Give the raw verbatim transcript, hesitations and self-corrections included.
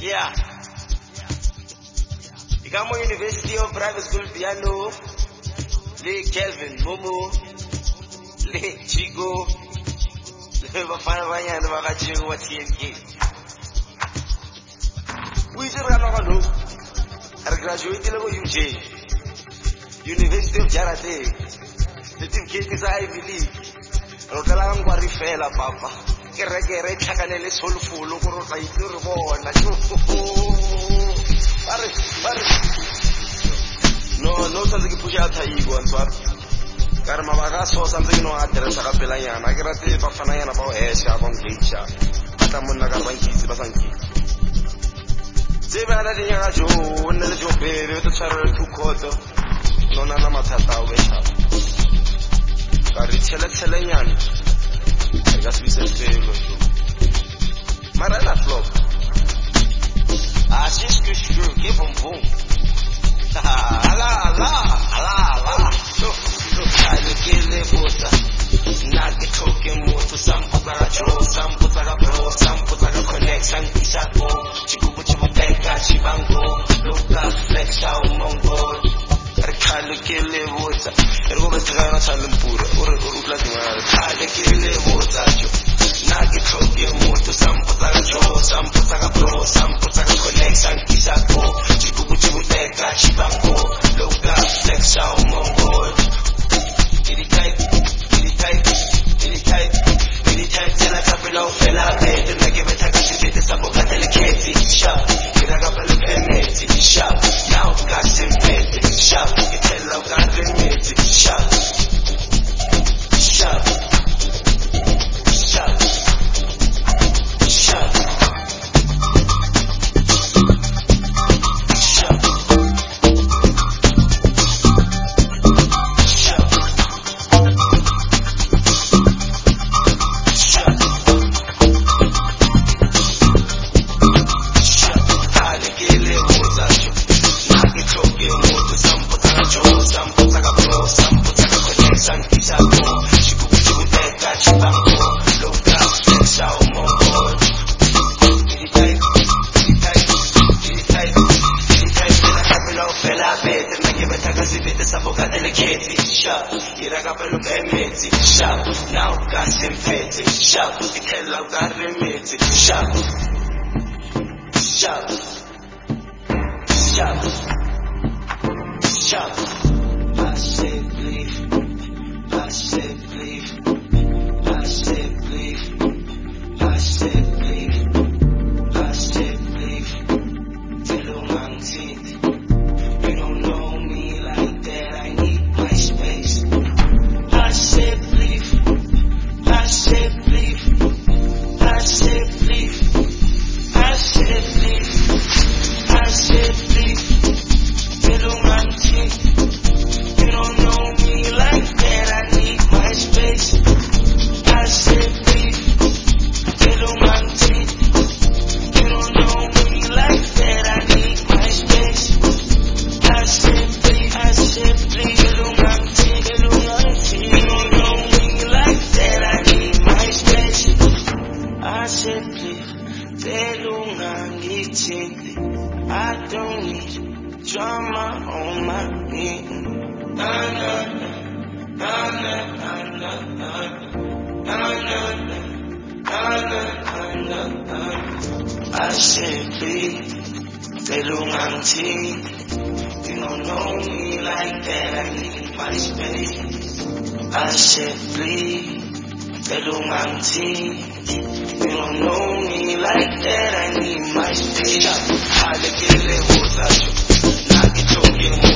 Yeah. Ikamo University of Private School Piano. Le Kelvin, Momo. Le Chico. Le Bafana Banyana Bakachigo wa T N K. We just ran on no. I graduated from U J. University of Jarate. The team came is Ivy League. Rokala ngwa rifela papa. Kere kere chakanele soulful lokoro ka itiro bona. Bare bare. No no sanze ke puja thaigo antwa. Kare mabaga so sanze ke no address ka pelanyana. Ke rate ba fana yana ba hesha ba ngecha. Ata monna ka ba nkitse ba sanki. Tseba na dinya jo nne le jo bebe to tshwara le thukoto. Nona na mathata o besha. Kare tshele tshelenyana. Eka swise felo. Mara na flop. Ah, she's good, sure, give them boom. Ala, ala, ala, ala. So, so, I look in the water. Not the talking water. Some put like a draw, some put like a bro, some put like a connect, some piece of go. Chiku, chiku, teka, chibango. Look up, flex out, mongo. I look in the water. And go back to Ghana, Salampura, or Uruguay. I look in the water. Not the talking water. Some put like a draw, some put like a bro, some put like a connect, some piece of go. Chiku, chiku, teka, chibango. Look up, flex out, mongo. Get it tight, get it tight, get it tight, get it tight till I got below, fell out there. Then I give it a kiss, it is a book, I tell a cat, shop. Get a couple of pennies, shop. Now got some pennies, shop. You tell out, got the pennies, shop. Shop. Shop. Shop. Now got some fancy shop. You tell out got romantic shop. Shop. Shop. Shop. I said please. I said please. I said please. I said please. I said please. Tell my teeth. You don't know me like that. I need my space. I said please. I said please. I said please. I said please. I said please. Little man teeth. You don't know me like that. I need my space. I said please. Little man teeth. You don't know me like that. I need my space. I said please. I said please. Little man teeth. Little man teeth. You don't know me like that. I need my space. I said please. I don't need drama on my knee. Na na na na na na na na na na na. I said please, telungang tea. You don't know me like that. I need my space. I said please, telungang tea. You don't know me like that. I need my space. I look at it, what's up? Not get talking.